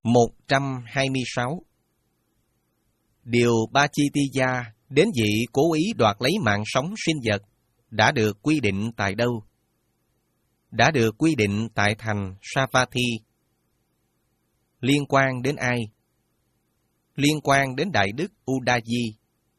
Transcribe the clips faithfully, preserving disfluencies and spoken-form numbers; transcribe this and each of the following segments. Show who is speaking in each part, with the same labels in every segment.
Speaker 1: một trăm hai mươi sáu. Điều Pachittiya đến vị cố ý đoạt lấy mạng sống sinh vật đã được quy định tại đâu? Đã được quy định tại thành Savatthi. Liên quan đến ai? Liên quan đến Đại Đức Udayi.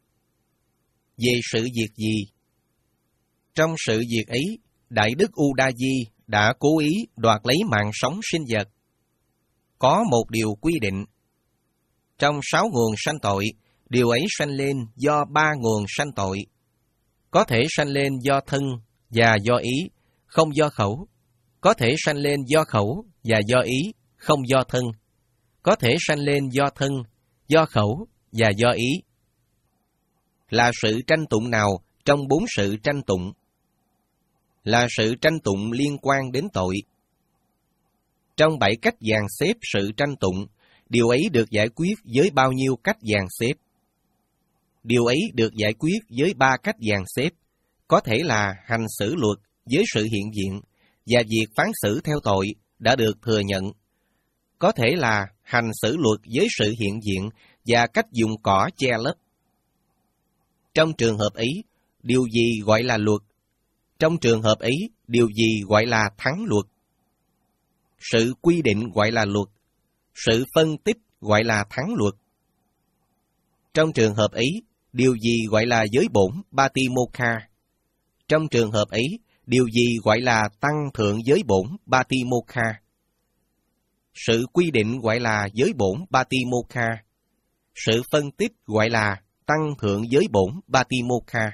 Speaker 1: Về sự việc gì? Trong sự việc ấy, Đại Đức Udayi đã cố ý đoạt lấy mạng sống sinh vật. Có một điều quy định. Trong sáu nguồn sanh tội, điều ấy sanh lên do ba nguồn sanh tội. Có thể sanh lên do thân và do ý, không do khẩu. Có thể sanh lên do khẩu và do ý, không do thân. Có thể sanh lên do thân, do khẩu và do ý. Là sự tranh tụng nào trong bốn sự tranh tụng? Là sự tranh tụng liên quan đến tội. Trong bảy cách dàn xếp sự tranh tụng, điều ấy được giải quyết với bao nhiêu cách dàn xếp? Điều ấy được giải quyết với ba cách dàn xếp, có thể là hành xử luật với sự hiện diện và việc phán xử theo tội đã được thừa nhận. Có thể là hành xử luật với sự hiện diện và cách dùng cỏ che lấp. Trong trường hợp ấy, điều gì gọi là luật? Trong trường hợp ấy, điều gì gọi là thắng luật? Sự quy định gọi là luật. Sự phân tích gọi là thắng luật. Trong trường hợp ấy, điều gì gọi là giới bổn Patimokkha? Trong trường hợp ấy, điều gì gọi là tăng thượng giới bổn Patimokkha? Sự quy định gọi là giới bổn Patimokkha. Sự phân tích gọi là tăng thượng giới bổn Patimokkha.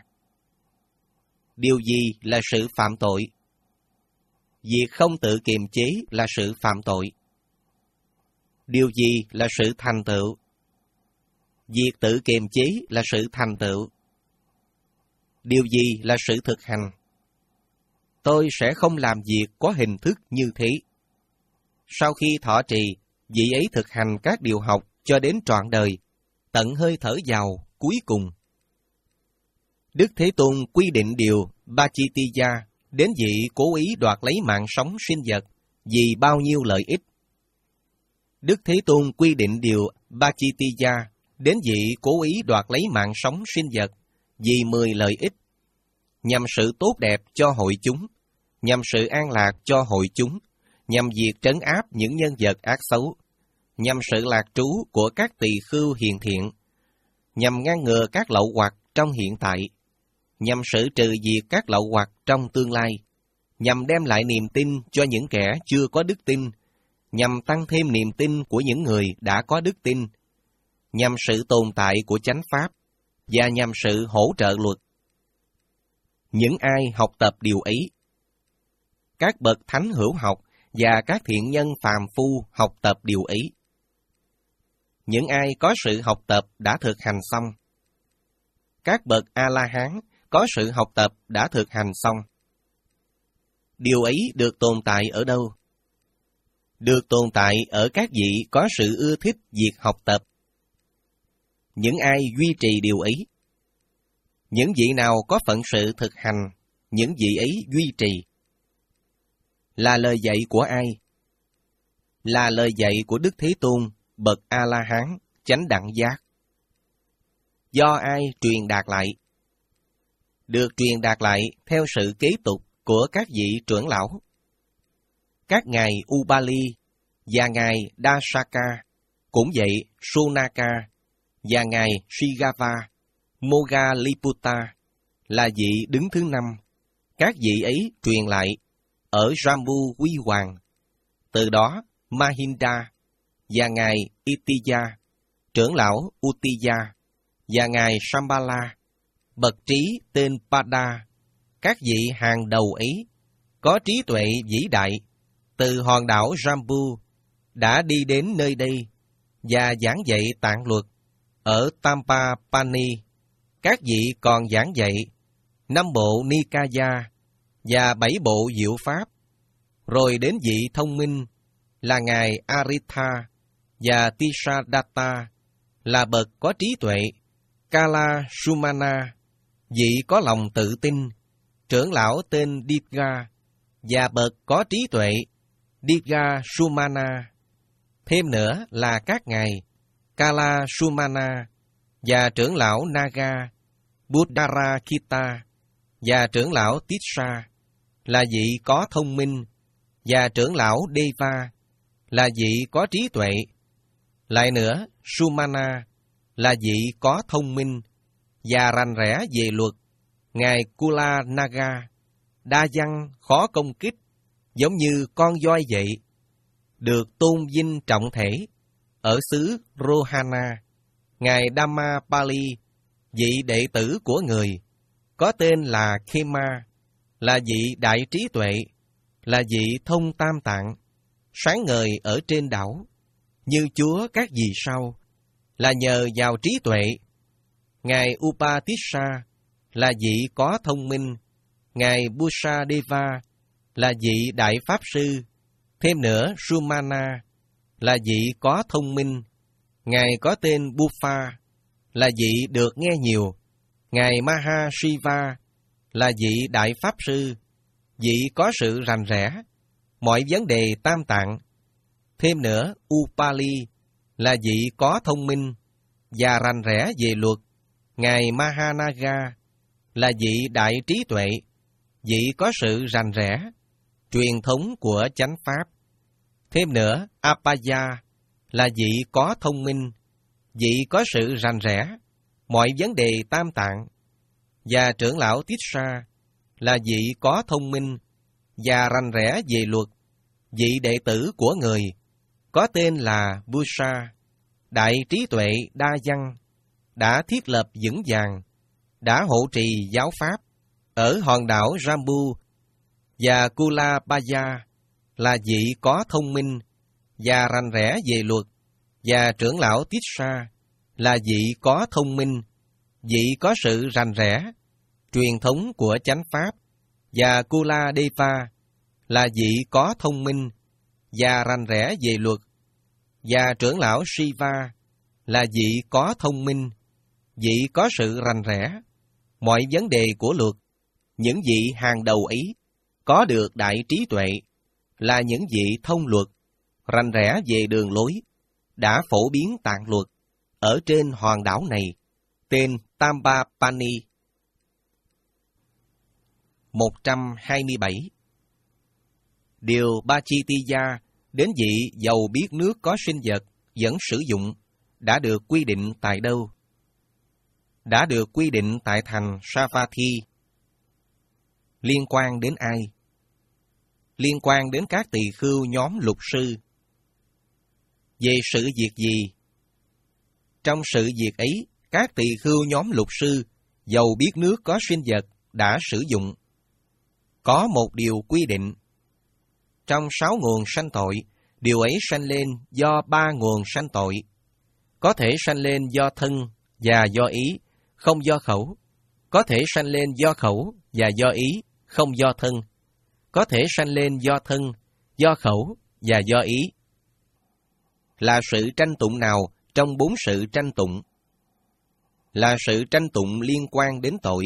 Speaker 1: Điều gì là sự phạm tội? Việc không tự kiềm chế là sự phạm tội. Điều gì là sự thành tựu? Việc tự kiềm chế là sự thành tựu. Điều gì là sự thực hành? Tôi sẽ không làm việc có hình thức như thế. Sau khi thọ trì, vị ấy thực hành các điều học cho đến trọn đời, tận hơi thở vào cuối cùng. Đức Thế Tôn quy định điều Pachittiya đến vị cố ý đoạt lấy mạng sống sinh vật vì bao nhiêu lợi ích. Đức Thế Tôn quy định điều Pachittiya đến vị cố ý đoạt lấy mạng sống sinh vật vì mười lợi ích, nhằm sự tốt đẹp cho hội chúng, nhằm sự an lạc cho hội chúng, nhằm việc trấn áp những nhân vật ác xấu, nhằm sự lạc trú của các tỳ khưu hiền thiện, nhằm ngăn ngừa các lậu hoặc trong hiện tại, nhằm xử trừ diệt các lậu hoặc trong tương lai, nhằm đem lại niềm tin cho những kẻ chưa có đức tin, nhằm tăng thêm niềm tin của những người đã có đức tin, nhằm sự tồn tại của chánh pháp, và nhằm sự hỗ trợ luật. Những ai học tập điều ấy, các bậc thánh hữu học và các thiện nhân phàm phu học tập điều ấy. Những ai có sự học tập đã thực hành xong. Các bậc A-la-hán có sự học tập đã thực hành xong. Điều ấy được tồn tại ở đâu? Được tồn tại ở các vị có sự ưa thích việc học tập. Những ai duy trì điều ấy? Những vị nào có phận sự thực hành, những vị ấy duy trì. Là lời dạy của ai? Là lời dạy của Đức Thế Tôn, bậc A-la-hán, chánh đẳng giác. Do ai truyền đạt lại? Được truyền đạt lại theo sự kế tục của các vị trưởng lão. Các ngài Ubali và ngài Dasaka, cũng vậy Sonaka và ngài Shigava, Moggalliputta là vị đứng thứ năm. Các vị ấy truyền lại ở Jambu Huy Hoàng. Từ đó Mahinda và ngài Itiya, trưởng lão Uttiya và ngài Shambhala, bậc trí tên Pada, các vị hàng đầu ấy có trí tuệ vĩ đại từ hòn đảo Jambu đã đi đến nơi đây và giảng dạy tạng luật ở Tampapani. Các vị còn giảng dạy năm bộ Nikaya và bảy bộ diệu pháp, rồi đến vị thông minh là ngài Aritha và Tisadatta là bậc có trí tuệ, Kala Sumana, vị có lòng tự tin, trưởng lão tên Diga và bậc có trí tuệ, Diga Sumana, Thêm nữa là các ngài Kala Sumana và trưởng lão Naga, Buddharakita và trưởng lão Tissa là vị có thông minh, và trưởng lão Deva là vị có trí tuệ. Lại nữa, Sumana là vị có thông minh và rành rẽ về luật. Ngài Kula Naga đa văn khó công kích, giống như con voi vậy, được tôn vinh trọng thể ở xứ Rohana. Ngài Dhammapali, vị đệ tử của người, có tên là Khema, là vị đại trí tuệ, là vị thông tam tạng, sáng ngời ở trên đảo, như Chúa các vì sao, là nhờ vào trí tuệ. Ngài Upatissa là vị có thông minh, Ngài Busadeva là vị đại pháp sư. Thêm nữa, Sumana là vị có thông minh, Ngài có tên Bufa là vị được nghe nhiều. Ngài Mahashiva là vị đại pháp sư, vị có sự rành rẽ mọi vấn đề tam tạng. Thêm nữa, Upali là vị có thông minh và rành rẽ về luật. Ngài Mahanaga là vị đại trí tuệ, vị có sự rành rẽ truyền thống của chánh pháp. Thêm nữa, Apaya là vị có thông minh, vị có sự rành rẽ mọi vấn đề tam tạng. Và trưởng lão Tissa là vị có thông minh và rành rẽ về luật, vị đệ tử của người, có tên là Busa, đại trí tuệ đa văn, đã thiết lập vững vàng, đã hộ trì giáo pháp ở hòn đảo Jambu. Và Kulabaya là vị có thông minh và rành rẽ về luật, và trưởng lão Tissa là vị có thông minh, vị có sự rành rẽ truyền thống của chánh pháp. Và Kuladeva là vị có thông minh và rành rẽ về luật, và trưởng lão Shiva là vị có thông minh, vị có sự rành rẽ mọi vấn đề của luật. Những vị hàng đầu ấy có được đại trí tuệ, là những vị thông luật, rành rẽ về đường lối, đã phổ biến tạng luật ở trên hòn đảo này, tên Tambapani. một trăm hai mươi bảy. Điều Bachitiya đến vị giàu biết nước có sinh vật vẫn sử dụng đã được quy định tại đâu? Đã được quy định tại thành Savatthi. Liên quan đến ai? Liên quan đến các tỳ khưu nhóm lục sư. Về sự việc gì? Trong sự việc ấy, các tỳ khưu nhóm lục sư giàu biết nước có sinh vật đã sử dụng. Có một điều quy định. Trong sáu nguồn sanh tội, điều ấy sanh lên do ba nguồn sanh tội. Có thể sanh lên do thân và do ý, không do khẩu. Có thể sanh lên do khẩu và do ý, không do thân. Có thể sanh lên do thân, do khẩu và do ý. Là sự tranh tụng nào trong bốn sự tranh tụng? Là sự tranh tụng liên quan đến tội.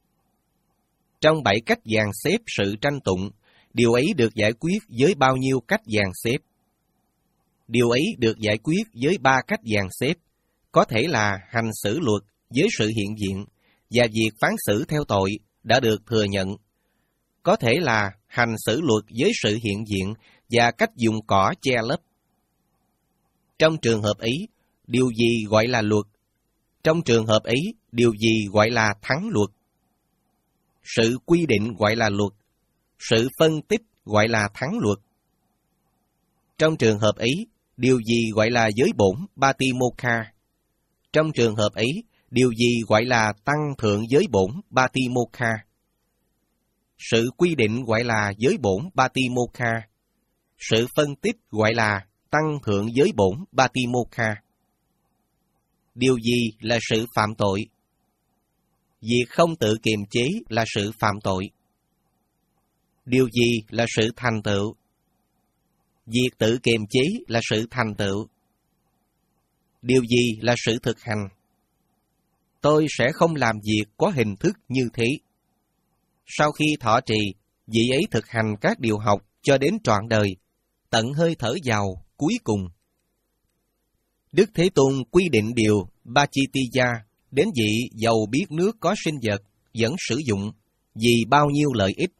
Speaker 1: Trong bảy cách dàn xếp sự tranh tụng, điều ấy được giải quyết với bao nhiêu cách dàn xếp? Điều ấy được giải quyết với ba cách dàn xếp, có thể là hành xử luật với sự hiện diện, và việc phán xử theo tội đã được thừa nhận. Có thể là hành xử luật với sự hiện diện và cách dùng cỏ che lấp. Trong trường hợp ấy, điều gì gọi là luật? Trong trường hợp ấy, điều gì gọi là thắng luật? Sự quy định gọi là luật, sự phân tích gọi là thắng luật. Trong trường hợp ấy, điều gì gọi là giới bổn Batimokha? Trong trường hợp ấy, điều gì gọi là tăng thượng giới bổn Batimokha? Sự quy định gọi là giới bổn Batimokha. Sự phân tích gọi là tăng thượng giới bổn Batimokha. Điều gì là sự phạm tội? Việc không tự kiềm chế là sự phạm tội. Điều gì là sự thành tựu? Việc tự kiềm chế là sự thành tựu. Điều gì là sự thực hành? Tôi sẽ không làm việc có hình thức như thế. Sau khi thọ trì, vị ấy thực hành các điều học cho đến trọn đời, tận hơi thở vào cuối cùng. Đức Thế Tôn quy định điều Pachitiya đến vị giàu biết nước có sinh vật vẫn sử dụng vì bao nhiêu lợi ích.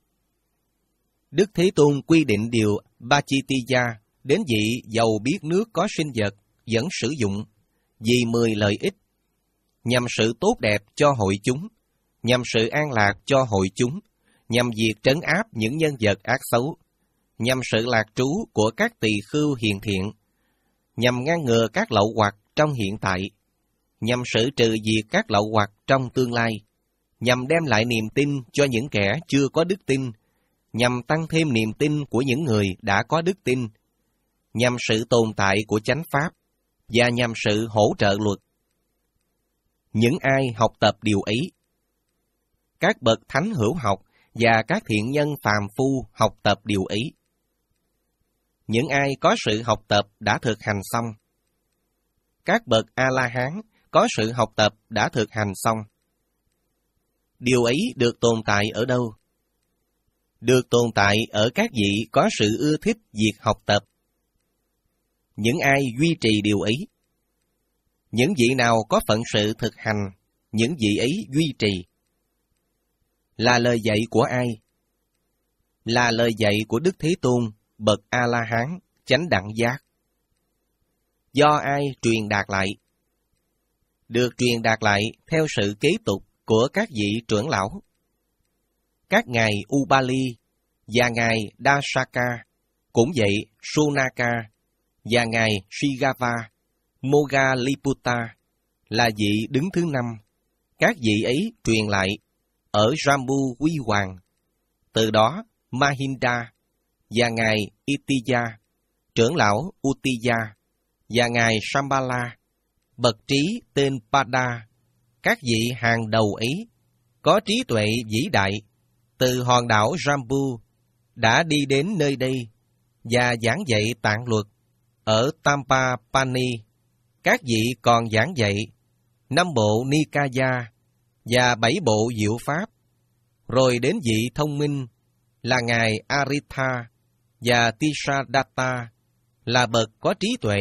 Speaker 1: Đức Thế Tôn quy định điều Pachitiya đến vị giàu biết nước có sinh vật vẫn sử dụng vì mười lợi ích, nhằm sự tốt đẹp cho hội chúng, nhằm sự an lạc cho hội chúng, nhằm việc trấn áp những nhân vật ác xấu, nhằm sự lạc trú của các tỳ khưu hiền thiện, nhằm ngăn ngừa các lậu hoặc trong hiện tại, nhằm xử trừ diệt các lậu hoặc trong tương lai, nhằm đem lại niềm tin cho những kẻ chưa có đức tin, nhằm tăng thêm niềm tin của những người đã có đức tin, nhằm sự tồn tại của chánh pháp, và nhằm sự hỗ trợ luật. Những ai học tập điều ấy, các bậc thánh hữu học và các thiện nhân phàm phu học tập điều ấy. Những ai có sự học tập đã thực hành xong. Các bậc A-la-hán có sự học tập đã thực hành xong. Điều ấy được tồn tại ở đâu? Được tồn tại ở các vị có sự ưa thích việc học tập. Những ai duy trì điều ấy? Những vị nào có phận sự thực hành, những vị ấy duy trì. Là lời dạy của ai? Là lời dạy của Đức Thế Tôn, bậc A-la-hán, chánh đẳng giác. Do ai truyền đạt lại? Được truyền đạt lại theo sự kế tục của các vị trưởng lão. Các ngài Ubali và ngài Dasaka, cũng vậy Sunaka và ngài Shigava, Moggalliputta là vị đứng thứ năm. Các vị ấy truyền lại ở Jambu Huy Hoàng. Từ đó Mahinda và ngài Itiya, trưởng lão Uttiya và ngài Shambhala, bậc trí tên Pada, các vị hàng đầu ấy có trí tuệ vĩ đại, từ hòn đảo Jambu đã đi đến nơi đây và giảng dạy tạng luật ở Tampapani. Các vị còn giảng dạy năm bộ Nikaya và bảy bộ diệu pháp. Rồi đến vị thông minh là ngài Aritha và Tisadatta là bậc có trí tuệ,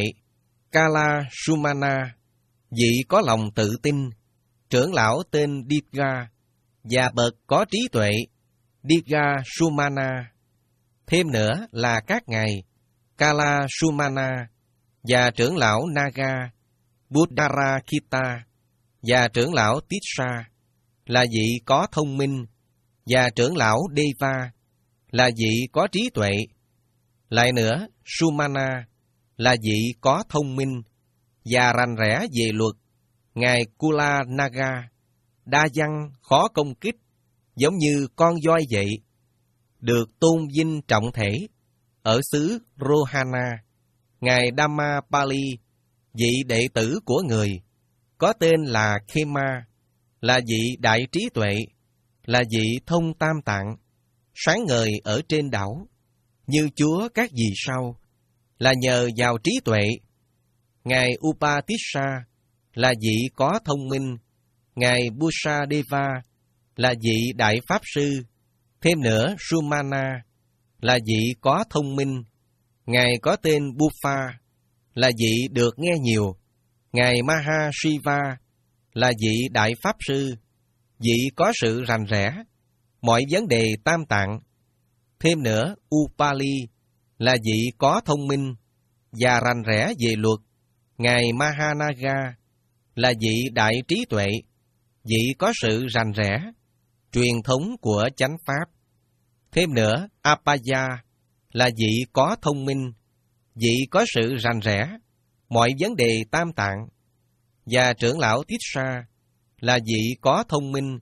Speaker 1: Kala Sumana, vị có lòng tự tin, trưởng lão tên Diga và bậc có trí tuệ, Diga Sumana. Thêm nữa là các ngài Kala Sumana và trưởng lão Naga, Buddharakita và trưởng lão Tissa là vị có thông minh, và trưởng lão Deva là vị có trí tuệ. Lại nữa, Sumana là vị có thông minh và rành rẽ về luật. Ngài Kula Naga đa văn khó công kích, giống như con voi vậy, được tôn vinh trọng thể ở xứ Rohana. Ngài Dhammapali, vị đệ tử của người, có tên là Khema, là vị đại trí tuệ, là vị thông tam tạng, sáng ngời ở trên đảo, như Chúa các vì sao, là nhờ vào trí tuệ. Ngài Upatissa là vị có thông minh, ngài Busadeva là vị đại pháp sư. Thêm nữa, Sumana là vị có thông minh, ngài có tên Buffa là vị được nghe nhiều. Ngài Mahashiva là vị đại pháp sư, vị có sự rành rẽ mọi vấn đề tam tạng. Thêm nữa, Upali là vị có thông minh và rành rẽ về luật. Ngài Mahanaga là vị đại trí tuệ, vị có sự rành rẽ truyền thống của chánh pháp. Thêm nữa, Apaya là vị có thông minh, vị có sự rành rẽ mọi vấn đề tam tạng. Và trưởng lão Tissa là vị có thông minh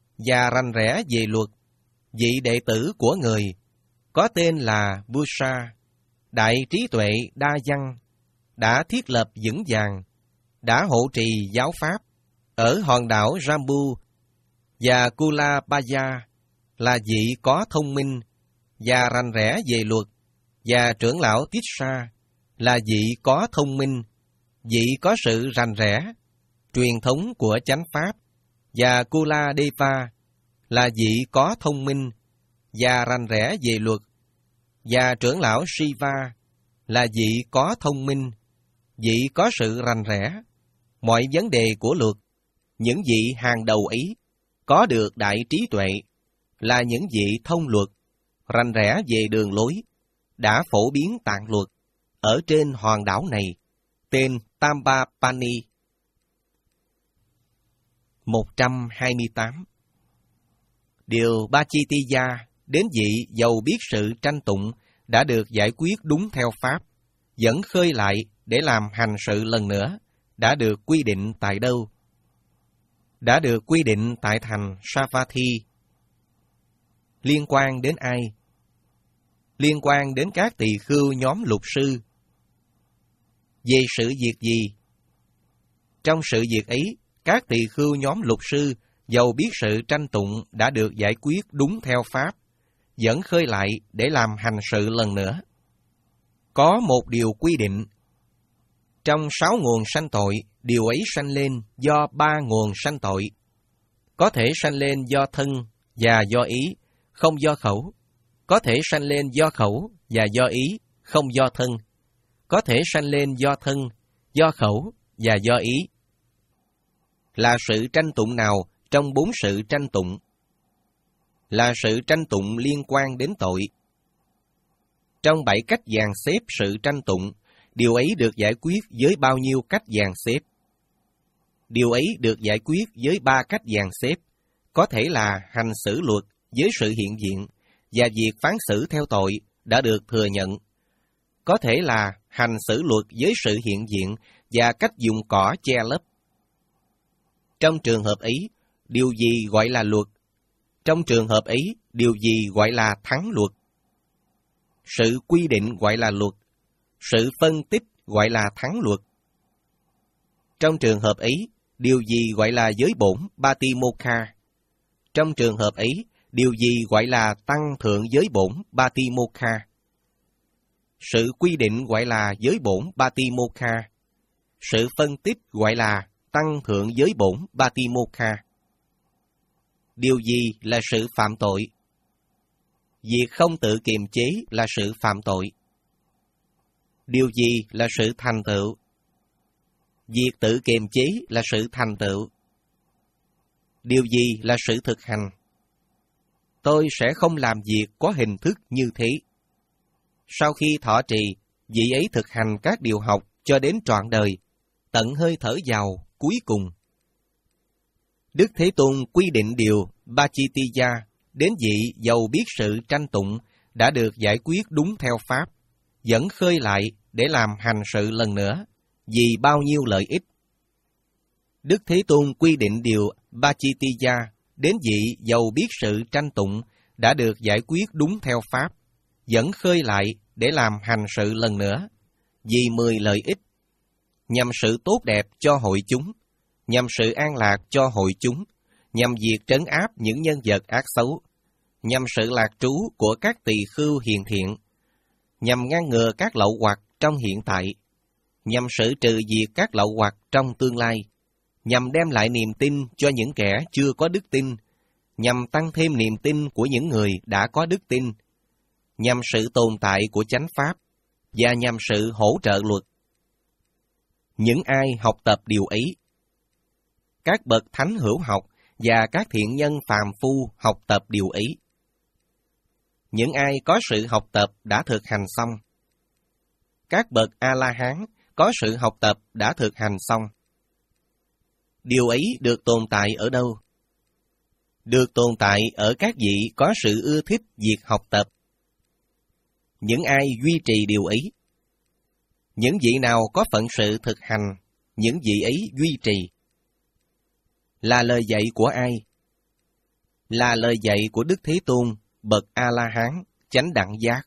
Speaker 1: và rành rẽ về luật, vị đệ tử của người, có tên là Busa, đại trí tuệ đa văn, đã thiết lập vững vàng, đã hộ trì giáo pháp ở hòn đảo Jambu. Và Kulabaya là vị có thông minh và rành rẽ về luật, và trưởng lão Tissa là vị có thông minh, vị có sự rành rẽ truyền thống của chánh pháp. Và Kuladeva là vị có thông minh và rành rẽ về luật, và trưởng lão Shiva là vị có thông minh, vị có sự rành rẽ, mọi vấn đề của luật, những vị hàng đầu ấy, có được đại trí tuệ, là những vị thông luật, rành rẽ về đường lối, đã phổ biến tạng luật ở trên hòn đảo này, tên Tambapani. một trăm hai mươi tám. Điều Bachitiya đến vị giàu biết sự tranh tụng đã được giải quyết đúng theo pháp, vẫn khơi lại để làm hành sự lần nữa, đã được quy định tại đâu? Đã được quy định tại thành Savatthi. Liên quan đến ai? Liên quan đến các tỳ khưu nhóm luật sư. Về sự việc gì? Trong sự việc ấy, các tỳ khưu nhóm luật sư dầu biết sự tranh tụng đã được giải quyết đúng theo pháp, vẫn khơi lại để làm hành sự lần nữa. Có một điều quy định. Trong sáu nguồn sanh tội, điều ấy sanh lên do ba nguồn sanh tội. Có thể sanh lên do thân và do ý, không do khẩu. Có thể sanh lên do khẩu và do ý, không do thân. Có thể sanh lên do thân, do khẩu và do ý. Là sự tranh tụng nào trong bốn sự tranh tụng? Là sự tranh tụng liên quan đến tội. Trong bảy cách dàn xếp sự tranh tụng, điều ấy được giải quyết với bao nhiêu cách dàn xếp? Điều ấy được giải quyết với ba cách dàn xếp, có thể là hành xử luật với sự hiện diện, và việc phán xử theo tội đã được thừa nhận. Có thể là hành xử luật với sự hiện diện và cách dùng cỏ che lấp. Trong trường hợp ấy, điều gì gọi là luật? Trong trường hợp ấy, điều gì gọi là thắng luật? Sự quy định gọi là luật, sự phân tích gọi là thắng luật. Trong trường hợp ấy, điều gì gọi là giới bổn Batimokha? Trong trường hợp ấy, điều gì gọi là tăng thượng giới bổn Batimokha? Sự quy định gọi là giới bổn Batimokha. Sự phân tích gọi là tăng thượng giới bổn Batimokha. Điều gì là sự phạm tội? Việc không tự kiềm chế là sự phạm tội. Điều gì là sự thành tựu? Việc tự kiềm chế là sự thành tựu. Điều gì là sự thực hành? Tôi sẽ không làm việc có hình thức như thế. Sau khi thọ trì, vị ấy thực hành các điều học cho đến trọn đời, tận hơi thở vào cuối cùng. Đức Thế Tôn quy định điều Bachitiya đến vị giàu biết sự tranh tụng đã được giải quyết đúng theo pháp, vẫn khơi lại để làm hành sự lần nữa, vì bao nhiêu lợi ích. Đức Thế Tôn quy định điều Bachitiya đến vị giàu biết sự tranh tụng đã được giải quyết đúng theo pháp, vẫn khơi lại để làm hành sự lần nữa, vì mười lợi ích, nhằm sự tốt đẹp cho hội chúng, nhằm sự an lạc cho hội chúng, nhằm việc trấn áp những nhân vật ác xấu, nhằm sự lạc trú của các tỳ khưu hiền thiện, nhằm ngăn ngừa các lậu hoặc trong hiện tại, nhằm xử trừ diệt các lậu hoặc trong tương lai, nhằm đem lại niềm tin cho những kẻ chưa có đức tin, nhằm tăng thêm niềm tin của những người đã có đức tin, nhằm sự tồn tại của chánh pháp, và nhằm sự hỗ trợ luật. Những ai học tập điều ấy, các bậc thánh hữu học và các thiện nhân phàm phu học tập điều ấy. Những ai có sự học tập đã thực hành xong. Các bậc A-la-hán có sự học tập đã thực hành xong. Điều ấy được tồn tại ở đâu? Được tồn tại ở các vị có sự ưa thích việc học tập. Những ai duy trì điều ấy. Những vị nào có phận sự thực hành, những vị ấy duy trì. Là lời dạy của ai? Là lời dạy của Đức Thế Tôn, bậc A-la-hán, chánh đẳng giác.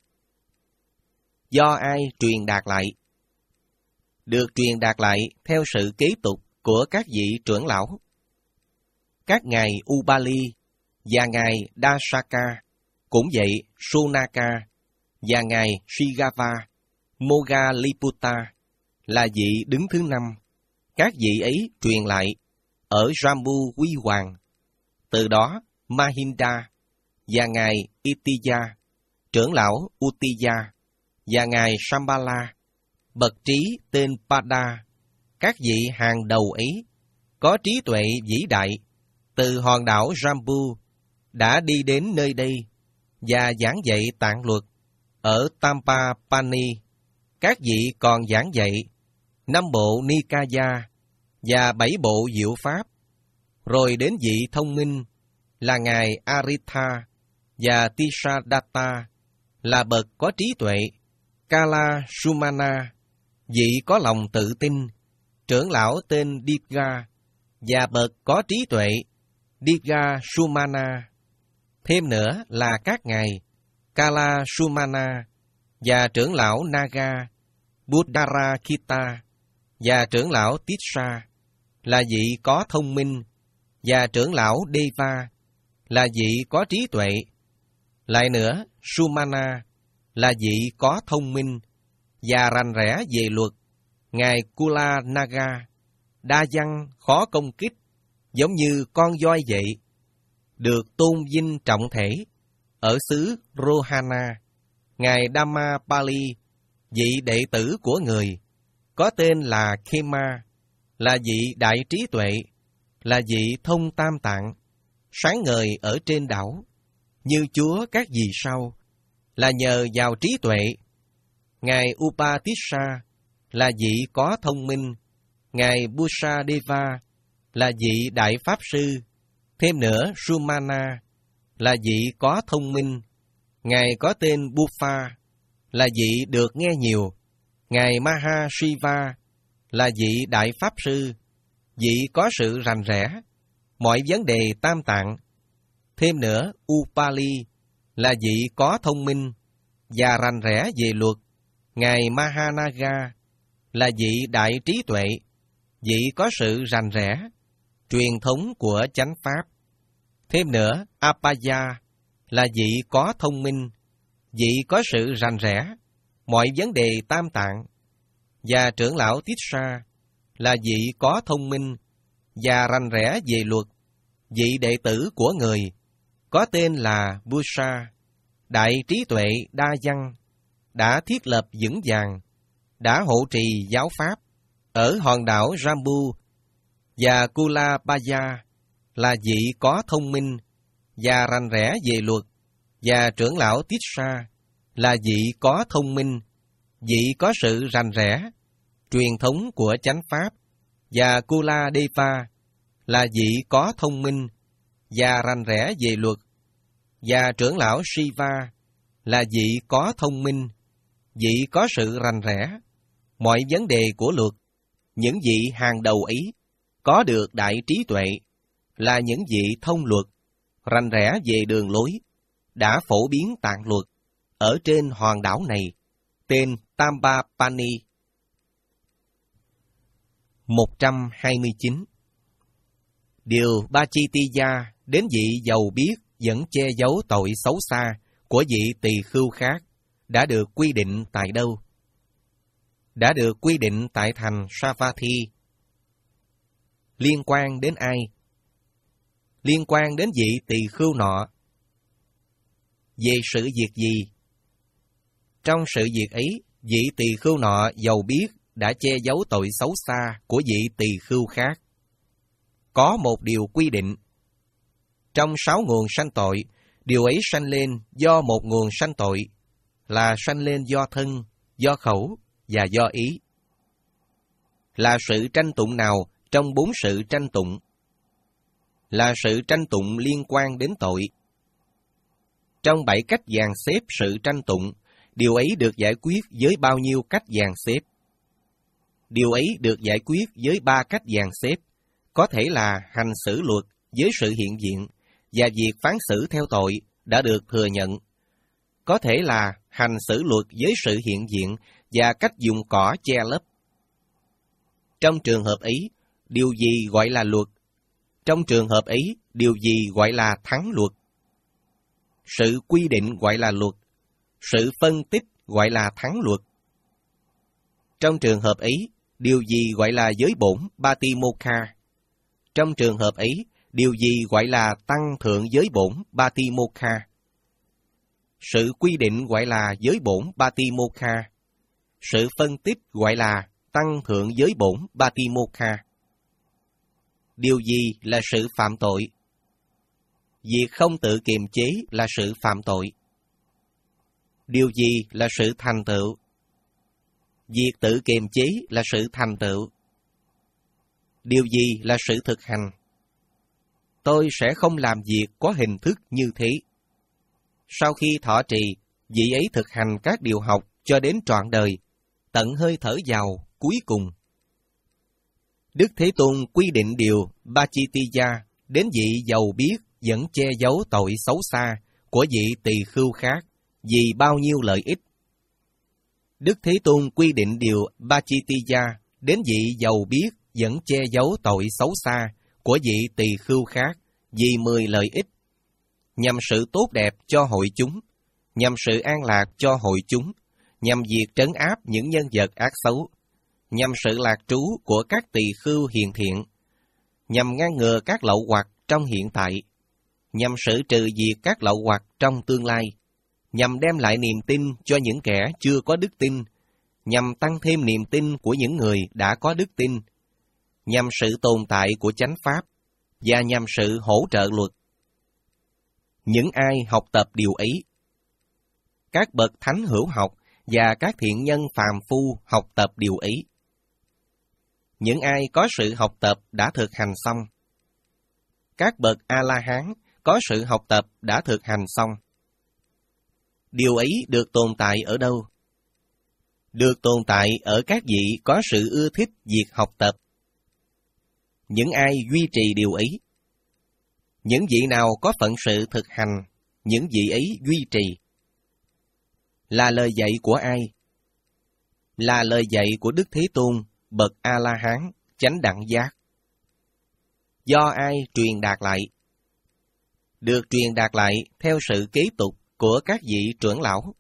Speaker 1: Do ai truyền đạt lại? Được truyền đạt lại theo sự kế tục của các vị trưởng lão. Các ngài Ubali và ngài Dasaka, cũng vậy Sunaka và ngài Shigava, Moggalliputta là vị đứng thứ năm. Các vị ấy truyền lại ở Jambu Huy Hoàng. Từ đó Mahinda và ngài Itiya, trưởng lão Uttiya và ngài Shambhala bậc trí tên Pada, các vị hàng đầu ấy, có trí tuệ vĩ đại, từ hòn đảo Jambu, đã đi đến nơi đây và giảng dạy tạng luật ở Tampapani. Các vị còn giảng dạy năm bộ Nikaya và bảy bộ diệu pháp, rồi đến vị thông minh là ngài Aritha và Tisadatta là bậc có trí tuệ, Kala Sumana, vị có lòng tự tin, trưởng lão tên Diga và bậc có trí tuệ, Diga Sumana. Thêm nữa là các ngài Kala Sumana và trưởng lão Naga, Buddharakita và trưởng lão Tissa là vị có thông minh, và trưởng lão Deva là vị có trí tuệ. Lại nữa, Sumana là vị có thông minh và rành rẽ về luật, ngài Kula Naga, đa văn khó công kích, giống như con voi vậy, được tôn vinh trọng thể ở xứ Rohana. Ngài Dhammapali, vị đệ tử của người, có tên là Khema, là vị đại trí tuệ, là vị thông tam tạng, sáng ngời ở trên đảo, như Chúa các vì sao, là nhờ vào trí tuệ. Ngài Upatissa là vị có thông minh, ngài Busadeva là vị đại pháp sư. Thêm nữa, Sumana là vị có thông minh, ngài có tên Bufa là vị được nghe nhiều. Ngài Mahashiva là vị đại pháp sư, vị có sự rành rẽ mọi vấn đề tam tạng. Thêm nữa, Upali là vị có thông minh và rành rẽ về luật. Ngài Mahanaga là vị đại trí tuệ, vị có sự rành rẽ truyền thống của chánh pháp. Thêm nữa, Apaya là vị có thông minh, vị có sự rành rẽ mọi vấn đề tam tạng. Và trưởng lão Tissa là vị có thông minh và rành rẽ về luật, vị đệ tử của người, có tên là Busa, đại trí tuệ đa văn, đã thiết lập vững vàng, đã hộ trì giáo pháp ở hòn đảo Jambu. Và Kulabaya là vị có thông minh và rành rẽ về luật, và trưởng lão Tissa là vị có thông minh, vị có sự rành rẽ truyền thống của chánh pháp. Và Kuladeva là vị có thông minh và rành rẽ về luật, và trưởng lão Shiva là vị có thông minh, vị có sự rành rẽ mọi vấn đề của luật. Những vị hàng đầu ấy có được đại trí tuệ, là những vị thông luật, rành rẽ về đường lối, đã phổ biến tạng luật ở trên hòn đảo này, tên Tampapani. một trăm hai mươi chín. Điều Bachitiya đến vị giàu biết vẫn che giấu tội xấu xa của vị tỳ khưu khác đã được quy định tại đâu? Đã được quy định tại thành Savatthi. Liên quan đến ai? Liên quan đến vị tỳ khưu nọ. Về sự việc gì? Trong sự việc ấy, vị tỳ khưu nọ giàu biết đã che giấu tội xấu xa của vị tỳ khưu khác. Có một điều quy định. Trong sáu nguồn sanh tội, điều ấy sanh lên do một nguồn sanh tội, là sanh lên do thân, do khẩu và do ý. Là sự tranh tụng nào trong bốn sự tranh tụng? Là sự tranh tụng liên quan đến tội. Trong bảy cách dàn xếp sự tranh tụng, điều ấy được giải quyết với bao nhiêu cách dàn xếp? Điều ấy được giải quyết với ba cách dàn xếp, có thể là hành xử luật với sự hiện diện, và việc phán xử theo tội đã được thừa nhận. Có thể là hành xử luật với sự hiện diện và cách dùng cỏ che lấp. Trong trường hợp ấy, điều gì gọi là luật? Trong trường hợp ấy, điều gì gọi là thắng luật? Sự quy định gọi là luật, sự phân tích gọi là thắng luật. Trong trường hợp ấy, điều gì gọi là giới bổn Patimokkha? Trong trường hợp ấy, điều gì gọi là tăng thượng giới bổn Patimokkha? Sự quy định gọi là giới bổn Patimokkha. Sự phân tích gọi là tăng thượng giới bổn Patimokkha. Điều gì là sự phạm tội? Việc không tự kiềm chế là sự phạm tội. Điều gì là sự thành tựu? Việc tự kiềm chế là sự thành tựu. Điều gì là sự thực hành? Tôi sẽ không làm việc có hình thức như thế. Sau khi thọ trì, vị ấy thực hành các điều học cho đến trọn đời, tận hơi thở vào cuối cùng. Đức Thế Tôn quy định điều Pachittiya đến vị giàu biết vẫn che giấu tội xấu xa của vị tỳ khưu khác vì bao nhiêu lợi ích. Đức Thế Tôn quy định điều Pachittiya đến vị giàu biết vẫn che giấu tội xấu xa của vị tỳ khưu khác vì mười lợi ích, nhằm sự tốt đẹp cho hội chúng, nhằm sự an lạc cho hội chúng, nhằm việc trấn áp những nhân vật ác xấu, nhằm sự lạc trú của các tỳ khưu hiền thiện, nhằm ngăn ngừa các lậu hoặc trong hiện tại, nhằm xử trừ diệt các lậu hoặc trong tương lai, nhằm đem lại niềm tin cho những kẻ chưa có đức tin, nhằm tăng thêm niềm tin của những người đã có đức tin, nhằm sự tồn tại của chánh pháp, và nhằm sự hỗ trợ luật. Những ai học tập điều ấy, các bậc thánh hữu học và các thiện nhân phàm phu học tập điều ấy. Những ai có sự học tập đã thực hành xong. Các bậc A-la-hán có sự học tập đã thực hành xong. Điều ấy được tồn tại ở đâu? Được tồn tại ở các vị có sự ưa thích việc học tập. Những ai duy trì điều ấy? Những vị nào có phận sự thực hành, những vị ấy duy trì. Là lời dạy của ai? Là lời dạy của Đức Thế Tôn, bậc A-la-hán, chánh đẳng giác. Do ai truyền đạt lại? Được truyền đạt lại theo sự kế tục của các vị trưởng lão.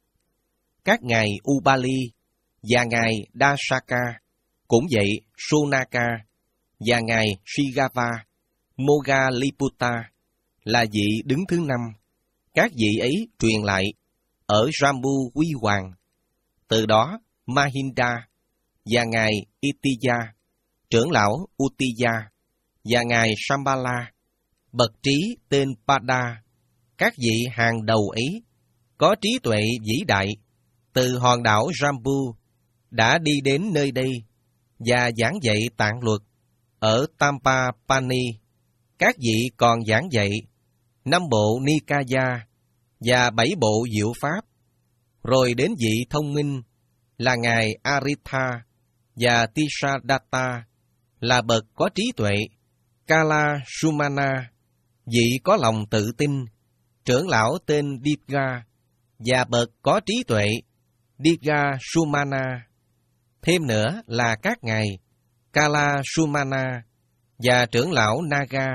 Speaker 1: Các ngài Ubali và ngài Dasaka, cũng vậy Sunaka và ngài Shigava, Moggalliputta là vị đứng thứ năm. Các vị ấy truyền lại ở Jambu Huy Hoàng. Từ đó Mahinda và ngài Itiya, trưởng lão Uttiya và ngài Shambhala, bậc trí tên Pada, các vị hàng đầu ấy có trí tuệ vĩ đại, từ hòn đảo Jambu đã đi đến nơi đây và giảng dạy tạng luật ở Tampapani. Các vị còn giảng dạy năm bộ Nikaya và bảy bộ diệu pháp, rồi đến vị thông minh là ngài Aritha và Tisadatta là bậc có trí tuệ, Kala Sumana, vị có lòng tự tin, trưởng lão tên Dipga và bậc có trí tuệ, Dipga Sumana. Thêm nữa là các ngài Kala Sumana và trưởng lão Naga,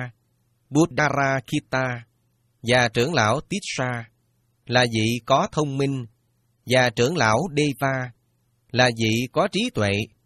Speaker 1: Buddharakita và trưởng lão Tissa là vị có thông minh, và trưởng lão Deva là vị có trí tuệ.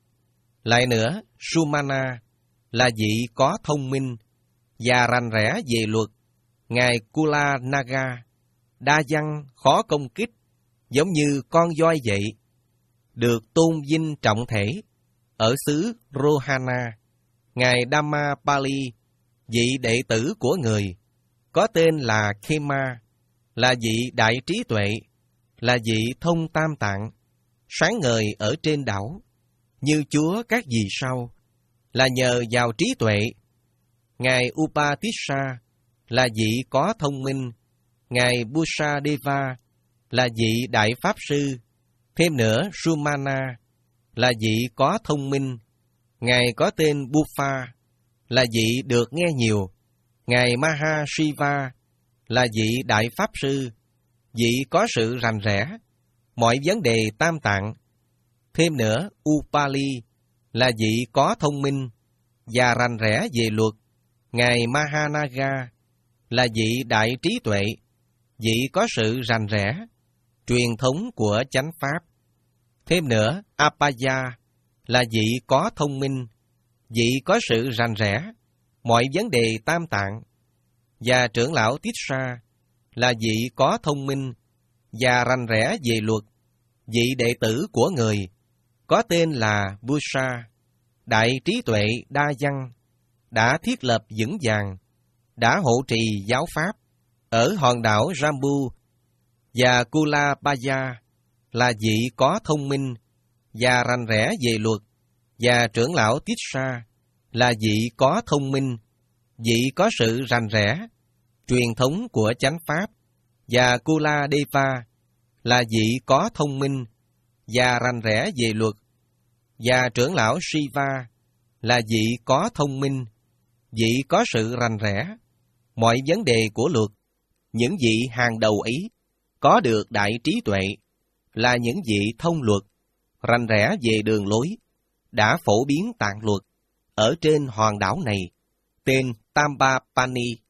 Speaker 1: Lại nữa, Sumana là vị có thông minh và rành rẽ về luật. Ngài Kula Naga, đa văn khó công kích, giống như con voi vậy, được tôn vinh trọng thể ở xứ Rohana. Ngài Dhammapali, vị đệ tử của người, có tên là Khema, là vị đại trí tuệ, là vị thông tam tạng, sáng ngời ở trên đảo, như Chúa các vì sao, là nhờ vào trí tuệ. Ngài Upatissa là vị có thông minh, ngài Busadeva là vị đại pháp sư. Thêm nữa, Sumana là vị có thông minh, ngài có tên Buffa là vị được nghe nhiều. Ngài Mahashiva là vị đại pháp sư, vị có sự rành rẽ mọi vấn đề tam tạng. Thêm nữa, Upali là vị có thông minh và rành rẽ về luật. Ngài Mahanaga là vị đại trí tuệ, vị có sự rành rẽ truyền thống của chánh pháp. Thêm nữa, Apaya là vị có thông minh, vị có sự rành rẽ mọi vấn đề tam tạng. Và trưởng lão Tissa là vị có thông minh và rành rẽ về luật, vị đệ tử của người, có tên là Busa, đại trí tuệ đa văn, đã thiết lập vững vàng, đã hộ trì giáo pháp ở hòn đảo Jambu, và Kulabaya là vị có thông minh và rành rẽ về luật, và trưởng lão Tissa là vị có thông minh, vị có sự rành rẽ, truyền thống của chánh pháp, và Kuladeva là vị có thông minh và rành rẽ về luật, và trưởng lão Shiva là vị có thông minh, vị có sự rành rẽ, mọi vấn đề của luật. Những vị hàng đầu ấy có được đại trí tuệ, là những vị thông luật, rành rẽ về đường lối, đã phổ biến tạng luật ở trên hòn đảo này, tên Tambapani.